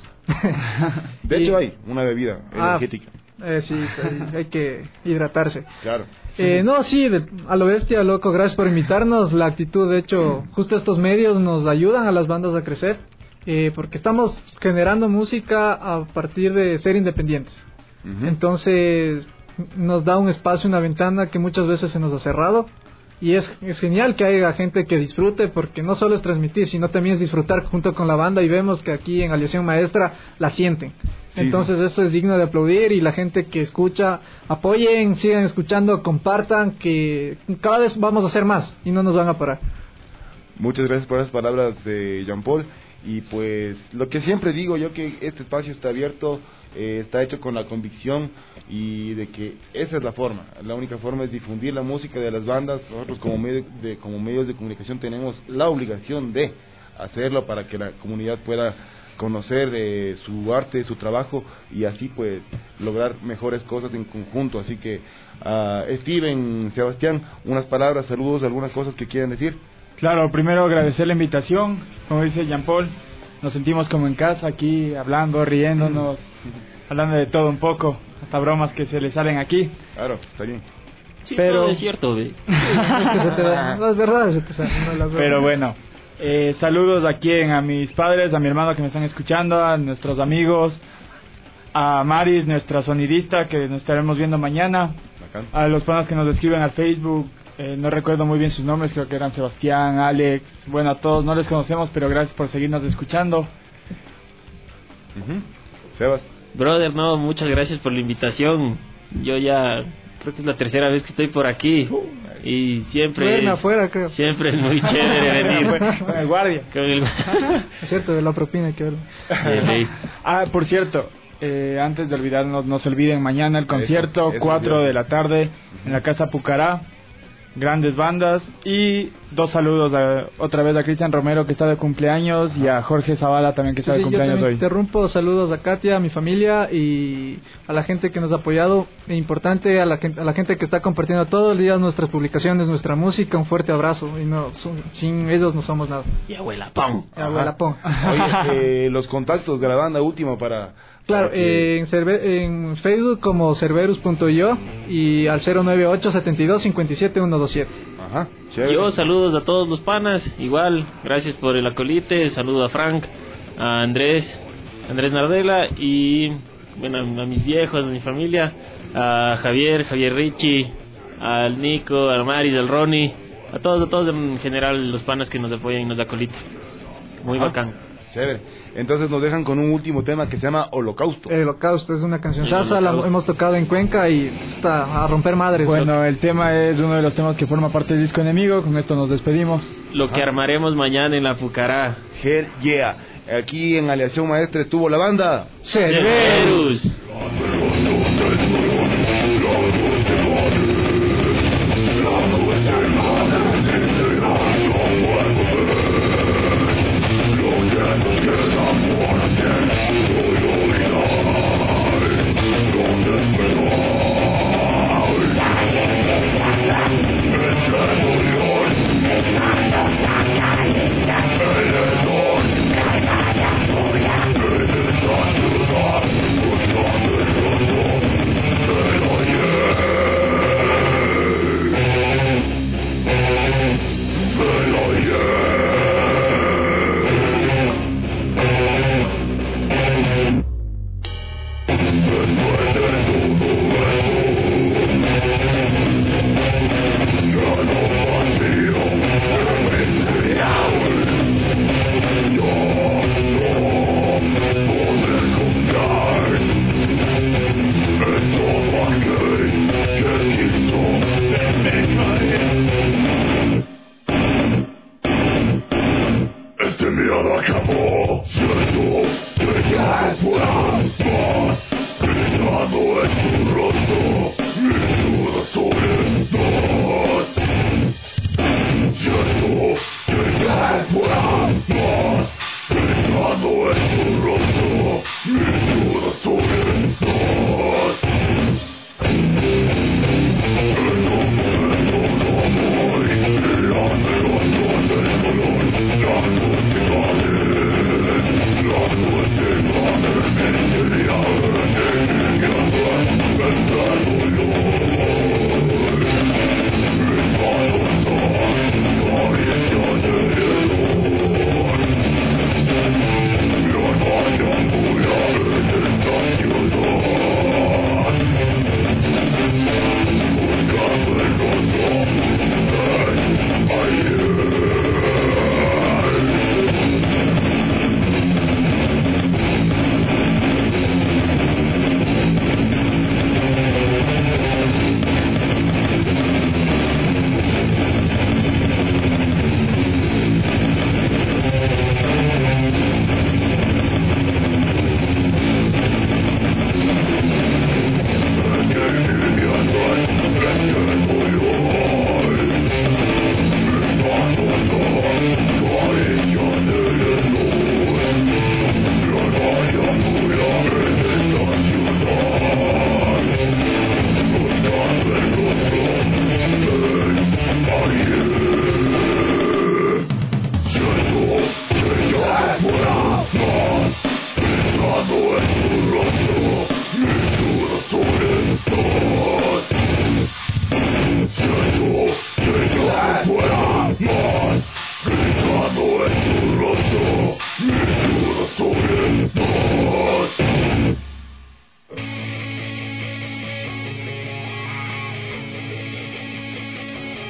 S7: De
S9: Y-
S7: hecho hay una bebida
S9: Ah,
S7: energética.
S9: Eh, sí, hay, hay que hidratarse.
S7: Claro.
S9: Eh, no, sí, de- a lo bestia, loco, gracias por invitarnos. La actitud, de hecho, justo estos medios nos ayudan a las bandas a crecer, eh, porque estamos generando música a partir de ser independientes.
S7: Ujú.
S9: Entonces, nos da un espacio, una ventana que muchas veces se nos ha cerrado. Y es, es genial que haya gente que disfrute, porque no solo es transmitir, sino también es disfrutar junto con la banda, y vemos que aquí en Aleación Maestra la sienten.
S7: Sí,
S9: Entonces eso es digno de aplaudir, y la gente que escucha, apoyen, sigan escuchando, compartan, que cada vez vamos a hacer más y no nos van a parar.
S7: Muchas gracias por esas palabras de Jean-Paul. Y pues lo que siempre digo yo, que este espacio está abierto, eh, está hecho con la convicción y de que esa es la forma. La única forma es difundir la música de las bandas. Nosotros como, medio de, como medios de comunicación tenemos la obligación de hacerlo para que la comunidad pueda conocer eh, su arte, su trabajo, y así pues lograr mejores cosas en conjunto. Así que uh, Steven, Sebastián, unas palabras, saludos, algunas cosas que quieran decir.
S10: Claro, primero agradecer la invitación, como dice Jean-Paul, nos sentimos como en casa aquí, hablando, riéndonos, hablando de todo un poco, hasta bromas que se le salen aquí.
S7: Claro, está bien.
S11: Sí,
S10: Pero-
S11: todo es cierto, ve.
S9: Es que se te da, las verdades se te salen, no las
S10: Pero
S9: bromas.
S10: bueno, eh, saludos aquí en- a mis padres, a mi hermano que me están escuchando, a nuestros amigos, a Maris, nuestra sonidista, que nos estaremos viendo mañana,
S7: Bacán.
S10: a los panas que nos escriben al Facebook. Eh, no recuerdo muy bien sus nombres, creo que eran Sebastián, Alex, bueno, a todos no les conocemos, pero gracias por seguirnos escuchando.
S7: Ujú. Sebas.
S11: Brother, no, muchas gracias por la invitación. Yo ya creo que es la tercera vez que estoy por aquí y siempre
S9: Bueno,
S11: es,
S9: afuera, creo.
S11: siempre es muy chévere venir.
S10: Con el guardia.
S11: Con el-
S9: Es cierto, de la propina hay que ver.
S11: de ley.
S10: Ah, por cierto, eh, antes de olvidarnos, no se olviden mañana el concierto,
S7: eso
S10: cuatro
S7: es
S10: de la tarde, en la Casa Pucará, grandes bandas, y dos saludos a- otra vez a Cristian Romero, que está de cumpleaños, y a Jorge Zavala también, que
S9: Sí,
S10: está
S9: sí,
S10: de
S9: yo
S10: cumpleaños
S9: también
S10: hoy.
S9: interrumpo, saludos a Katia, a mi familia y a la gente que nos ha apoyado. E importante, a la, gen- a la gente que está compartiendo todos los días nuestras publicaciones, nuestra música, un fuerte abrazo. Y no, son- sin ellos no somos nada.
S11: Y abuela, pam.
S9: Y abuela, pon.
S7: Oye, eh, los contactos de la banda último para...
S9: Claro,
S7: para que-
S9: eh, en, Cerve- en Facebook como cerberus punto io y al cero nueve ocho setenta y dos cincuenta y siete ciento veintisiete.
S7: Ajá, chévere.
S11: Yo saludos a todos los panas, igual, gracias por el acolite, saludo a Frank, a Andrés, Andrés Nardela y bueno, a mis viejos, a mi familia, a Javier, Javier Richie, al Nico, al Maris, al Ronnie, a todos, a todos en general los panas que nos apoyan y nos acolite. Muy
S7: Ajá.
S11: bacán.
S7: Chévere. Entonces nos dejan con un último tema que se llama Holocausto.
S9: El Holocausto es una canción
S11: El
S9: sasa, la
S11: Holocausto.
S9: hemos tocado en Cuenca y está a romper madres.
S10: Bueno, el tema es uno de los temas que forma parte del disco Enemigo, con esto nos despedimos.
S11: Lo que armaremos mañana en la Pucará.
S7: Hell yeah. Aquí en Aleación Maestra estuvo la banda
S11: Cerberus.
S12: Thank you.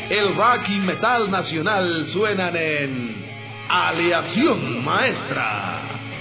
S6: el rock y metal nacional suenan en Aleación Maestra.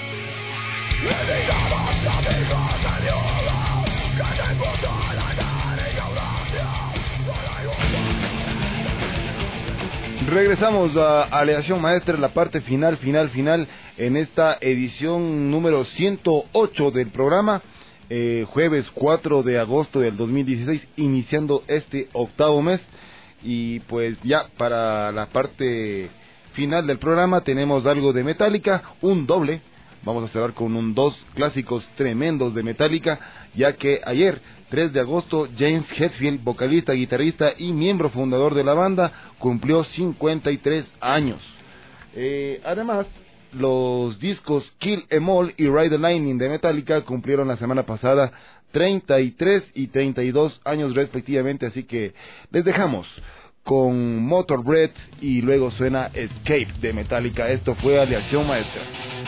S7: Regresamos a Aleación Maestra, la parte final, final, final, en esta edición número ciento ocho del programa, eh, jueves cuatro de agosto del dos mil dieciséis, iniciando este octavo mes. Y pues ya para la parte final del programa tenemos algo de Metallica, un doble. Vamos a cerrar con un dos clásicos tremendos de Metallica, ya que ayer, tres de agosto, James Hetfield, vocalista, guitarrista y miembro fundador de la banda, cumplió cincuenta y tres años. Eh, además, los discos Kill 'Em All y Ride the Lightning de Metallica cumplieron la semana pasada treinta y tres y treinta y dos años respectivamente, así que les dejamos con Motor Breath y luego suena Escape de Metallica. Esto fue Aleación Maestra.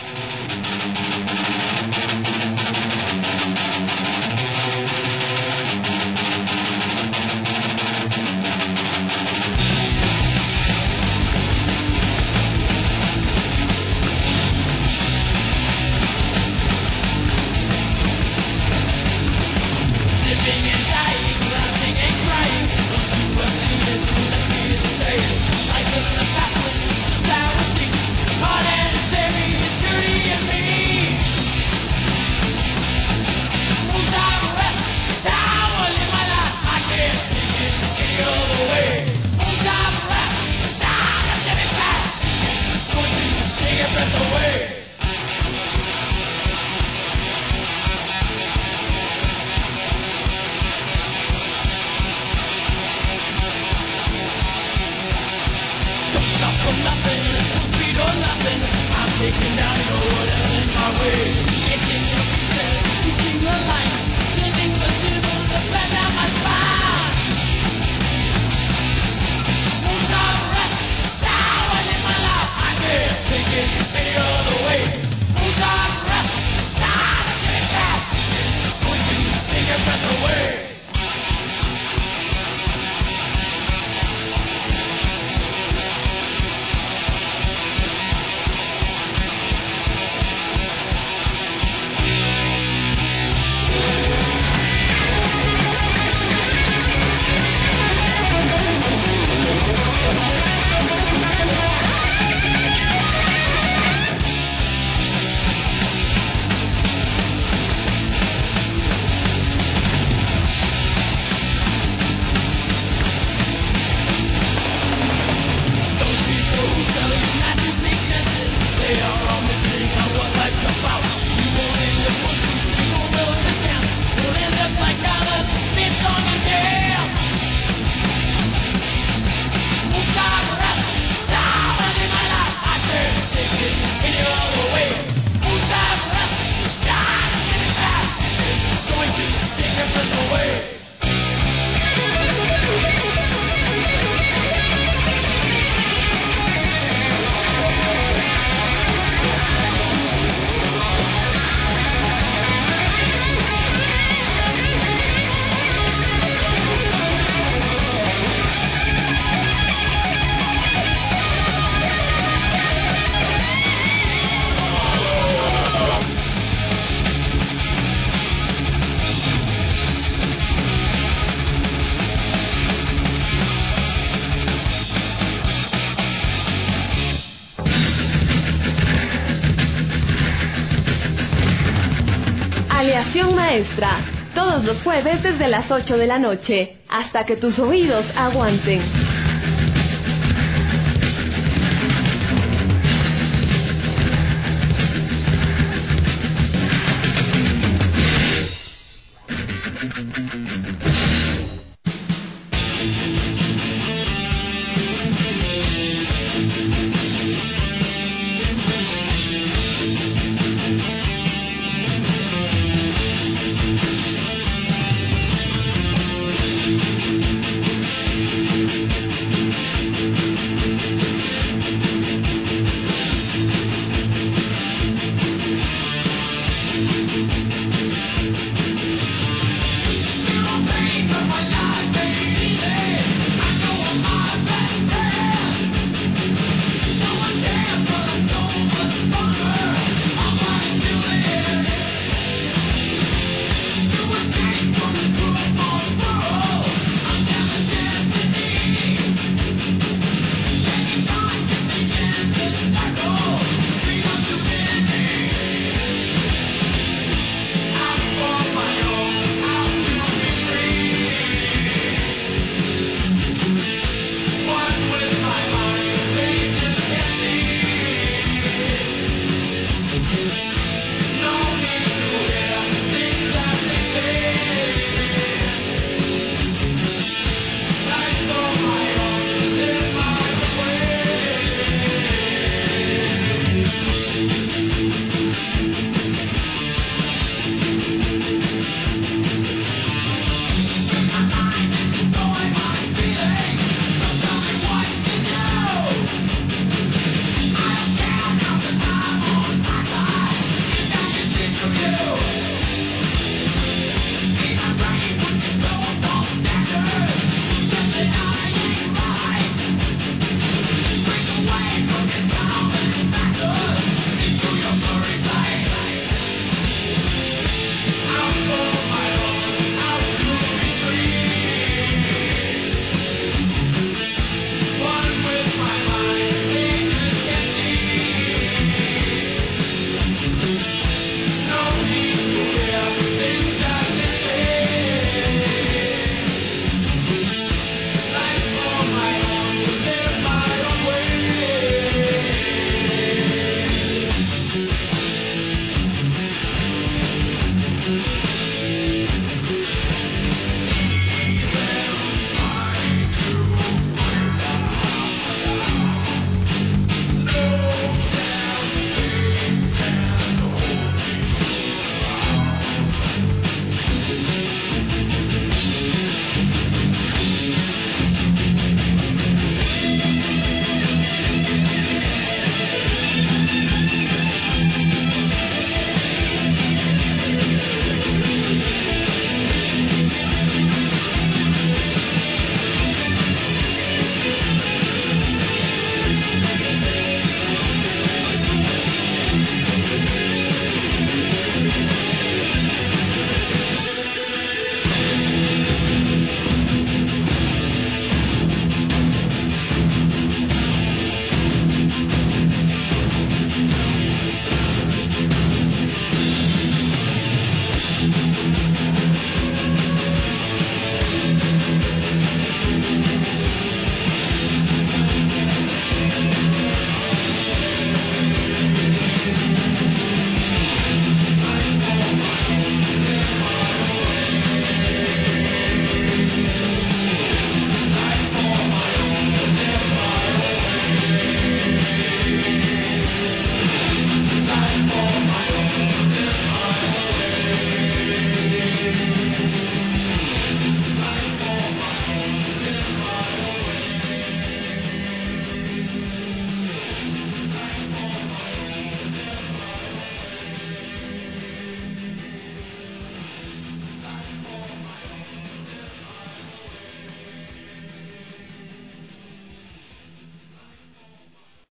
S4: Maestra, todos los jueves desde las ocho de la noche, hasta que tus oídos aguanten.